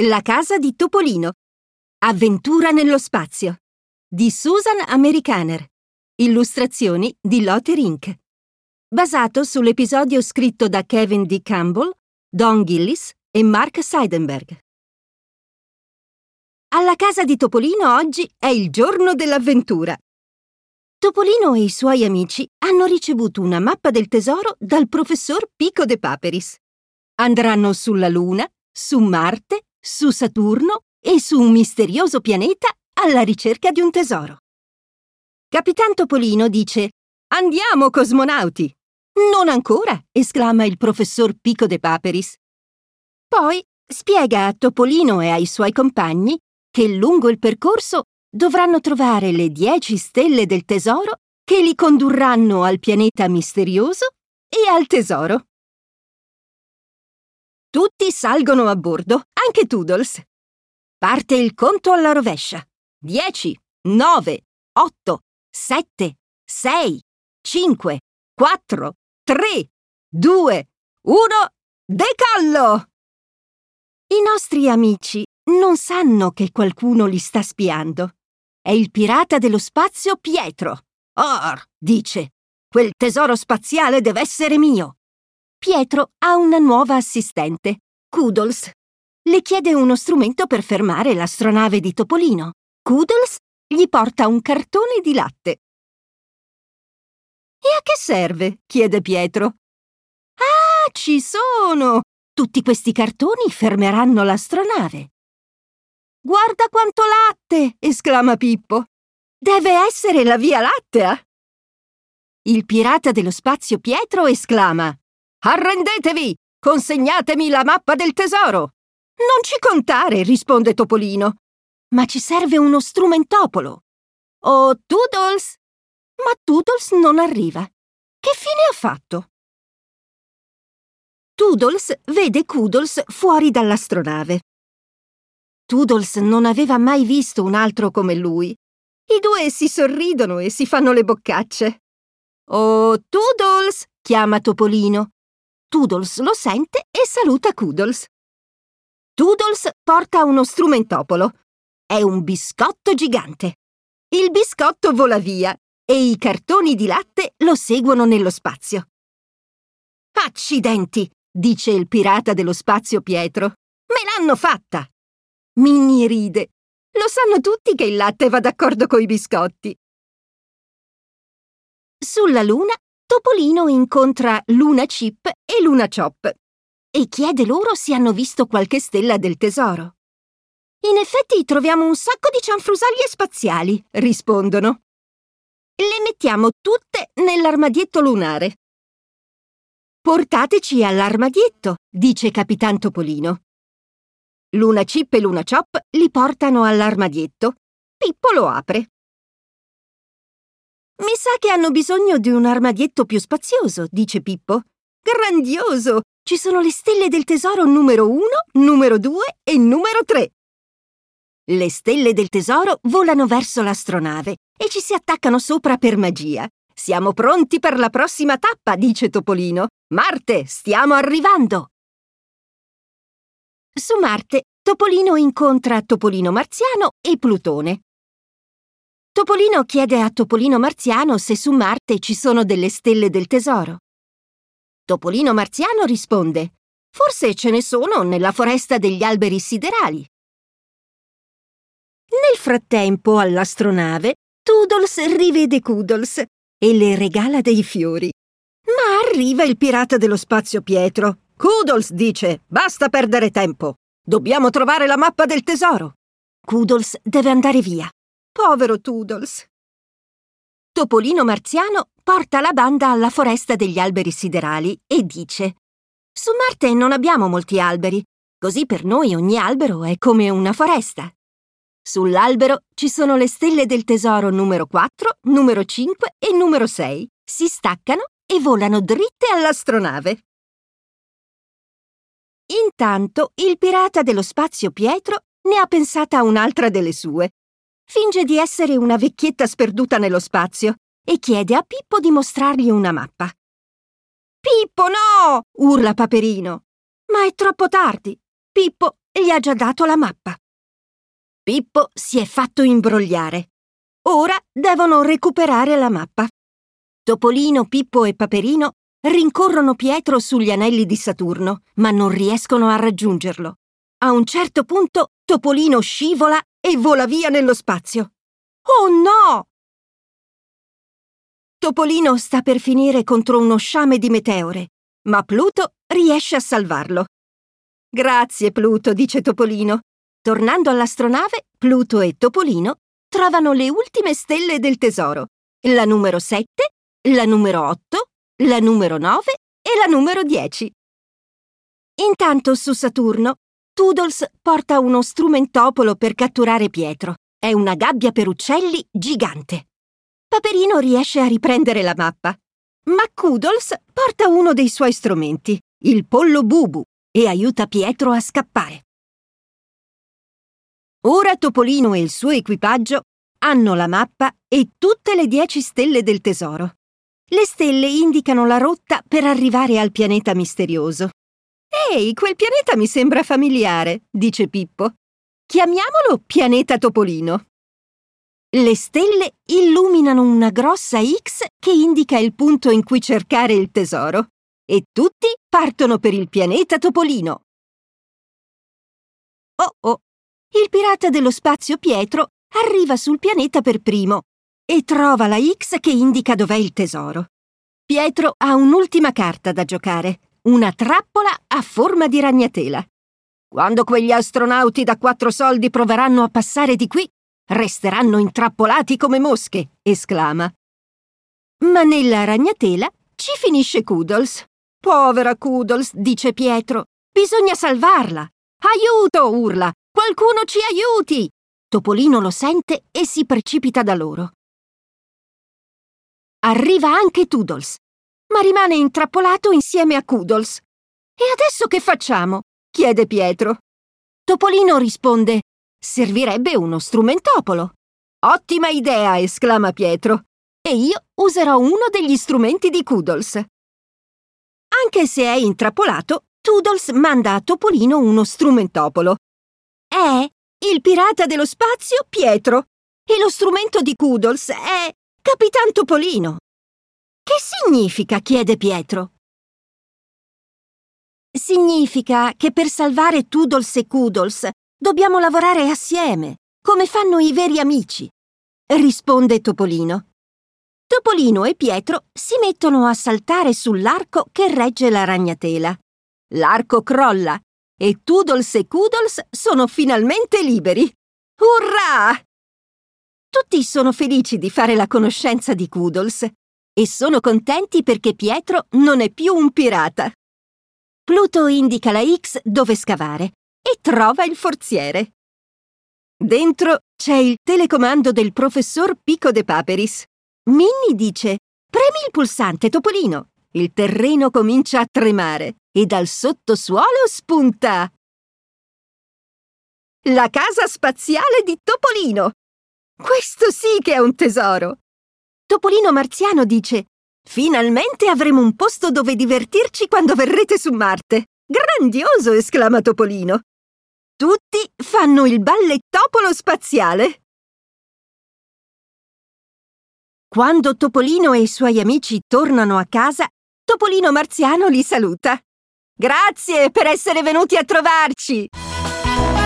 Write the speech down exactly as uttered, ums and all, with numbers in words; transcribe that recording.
La casa di Topolino. Avventura nello spazio. Di Susan Americaner. Illustrazioni di Lotte Rink. Basato sull'episodio scritto da Kevin D. Campbell, Don Gillis e Mark Seidenberg. Alla casa di Topolino oggi è il giorno dell'avventura. Topolino e i suoi amici hanno ricevuto una mappa del tesoro dal professor Pico de Paperis. Andranno sulla Luna, su Marte, su Saturno e su un misterioso pianeta alla ricerca di un tesoro. Capitan Topolino dice: «Andiamo, cosmonauti!» «Non ancora!» esclama il professor Pico de Paperis. Poi spiega a Topolino e ai suoi compagni che lungo il percorso dovranno trovare le dieci stelle del tesoro che li condurranno al pianeta misterioso e al tesoro. Tutti salgono a bordo, anche Toodles. Parte il conto alla rovescia. Dieci, nove, otto, sette, sei, cinque, quattro, tre, due, uno, decollo! I nostri amici non sanno che qualcuno li sta spiando. È il pirata dello spazio Pietro. «Or», dice, «quel tesoro spaziale deve essere mio». Pietro ha una nuova assistente, Koodles. Le chiede uno strumento per fermare l'astronave di Topolino. Koodles gli porta un cartone di latte. «E a che serve?» chiede Pietro. «Ah, ci sono! Tutti questi cartoni fermeranno l'astronave». «Guarda quanto latte!» esclama Pippo. «Deve essere la Via Lattea!» Il pirata dello spazio Pietro esclama: «Arrendetevi! Consegnatemi la mappa del tesoro!» «Non ci contare!» risponde Topolino. «Ma ci serve uno strumentopolo!» «Oh, Toodles!» Ma Toodles non arriva. Che fine ha fatto? Toodles vede Koodles fuori dall'astronave. Toodles non aveva mai visto un altro come lui. I due si sorridono e si fanno le boccacce. «Oh, Toodles!» chiama Topolino. Toodles lo sente e saluta Koodles. Toodles porta uno strumentopolo. È un biscotto gigante. Il biscotto vola via e i cartoni di latte lo seguono nello spazio. «Accidenti!» dice il pirata dello spazio Pietro. «Me l'hanno fatta!» Minnie ride. Lo sanno tutti che il latte va d'accordo coi biscotti. Sulla Luna, Topolino incontra Luna Chip e Luna Chop e chiede loro se hanno visto qualche stella del tesoro. «In effetti troviamo un sacco di cianfrusaglie spaziali», rispondono. «Le mettiamo tutte nell'armadietto lunare». «Portateci all'armadietto», dice Capitan Topolino. Luna Chip e Luna Chop li portano all'armadietto. Pippo lo apre. «Mi sa che hanno bisogno di un armadietto più spazioso», dice Pippo. «Grandioso! Ci sono le stelle del tesoro numero uno, numero due e numero tre». Le stelle del tesoro volano verso l'astronave e ci si attaccano sopra per magia. «Siamo pronti per la prossima tappa», dice Topolino. «Marte, stiamo arrivando!» Su Marte, Topolino incontra Topolino Marziano e Plutone. Topolino chiede a Topolino Marziano se su Marte ci sono delle stelle del tesoro. Topolino Marziano risponde: «Forse ce ne sono nella foresta degli alberi siderali». Nel frattempo, all'astronave, Toodles rivede Koodles e le regala dei fiori. Ma arriva il pirata dello spazio Pietro. «Koodles», dice, «basta perdere tempo. Dobbiamo trovare la mappa del tesoro». Koodles deve andare via. Povero Toodles. Topolino Marziano porta la banda alla foresta degli alberi siderali e dice: «Su Marte non abbiamo molti alberi, così per noi ogni albero è come una foresta. Sull'albero ci sono le stelle del tesoro numero quattro, numero cinque e numero sei. Si staccano e volano dritte all'astronave». Intanto il pirata dello spazio Pietro ne ha pensata un'altra delle sue. Finge di essere una vecchietta sperduta nello spazio e chiede a Pippo di mostrargli una mappa. «Pippo, no!» urla Paperino. Ma è troppo tardi. Pippo gli ha già dato la mappa. Pippo si è fatto imbrogliare. Ora devono recuperare la mappa. Topolino, Pippo e Paperino rincorrono Pietro sugli anelli di Saturno, ma non riescono a raggiungerlo. A un certo punto Topolino scivola e vola via nello spazio. Oh no! Topolino sta per finire contro uno sciame di meteore, ma Pluto riesce a salvarlo. Grazie, Pluto, dice Topolino. Tornando all'astronave, Pluto e Topolino trovano le ultime stelle del tesoro, la numero sette, la numero otto, la numero nove e la numero dieci. Intanto su Saturno, Toodles porta uno strumentopolo per catturare Pietro. È una gabbia per uccelli gigante. Paperino riesce a riprendere la mappa, ma Toodles porta uno dei suoi strumenti, il pollo Bubu, e aiuta Pietro a scappare. Ora Topolino e il suo equipaggio hanno la mappa e tutte le dieci stelle del tesoro. Le stelle indicano la rotta per arrivare al pianeta misterioso. «Ehi, quel pianeta mi sembra familiare», dice Pippo. «Chiamiamolo Pianeta Topolino». Le stelle illuminano una grossa X che indica il punto in cui cercare il tesoro e tutti partono per il pianeta Topolino. Oh oh! Il pirata dello spazio Pietro arriva sul pianeta per primo e trova la X che indica dov'è il tesoro. Pietro ha un'ultima carta da giocare, una trappola a forma di ragnatela. Quando quegli astronauti da quattro soldi proveranno a passare di qui, resteranno intrappolati come mosche, esclama. Ma nella ragnatela ci finisce Toodles. Povera Toodles, dice Pietro, bisogna salvarla. Aiuto, urla, qualcuno ci aiuti! Topolino lo sente e si precipita da loro. Arriva anche Toodles, ma rimane intrappolato insieme a Toodles. E adesso che facciamo? Chiede Pietro. Topolino risponde: servirebbe uno strumentopolo. Ottima idea, esclama Pietro. E io userò uno degli strumenti di Toodles. Anche se è intrappolato, Toodles manda a Topolino uno strumentopolo. È il pirata dello spazio Pietro e lo strumento di Toodles è Capitan Topolino. Che significa? Chiede Pietro. Significa che per salvare Toodles e Toodles dobbiamo lavorare assieme, come fanno i veri amici, risponde Topolino. Topolino e Pietro si mettono a saltare sull'arco che regge la ragnatela. L'arco crolla e Toodles e Toodles sono finalmente liberi. Urrà! Tutti sono felici di fare la conoscenza di Toodles e sono contenti perché Pietro non è più un pirata. Pluto indica la X dove scavare e trova il forziere. Dentro c'è il telecomando del professor Pico de Paperis. Minnie dice: «Premi il pulsante, Topolino!» Il terreno comincia a tremare e dal sottosuolo spunta la casa spaziale di Topolino. Questo sì che è un tesoro! Topolino marziano dice: «Finalmente avremo un posto dove divertirci quando verrete su Marte!» «Grandioso!» esclama Topolino. Tutti fanno il ballettopolo spaziale. Quando Topolino e i suoi amici tornano a casa, Topolino marziano li saluta. «Grazie per essere venuti a trovarci!»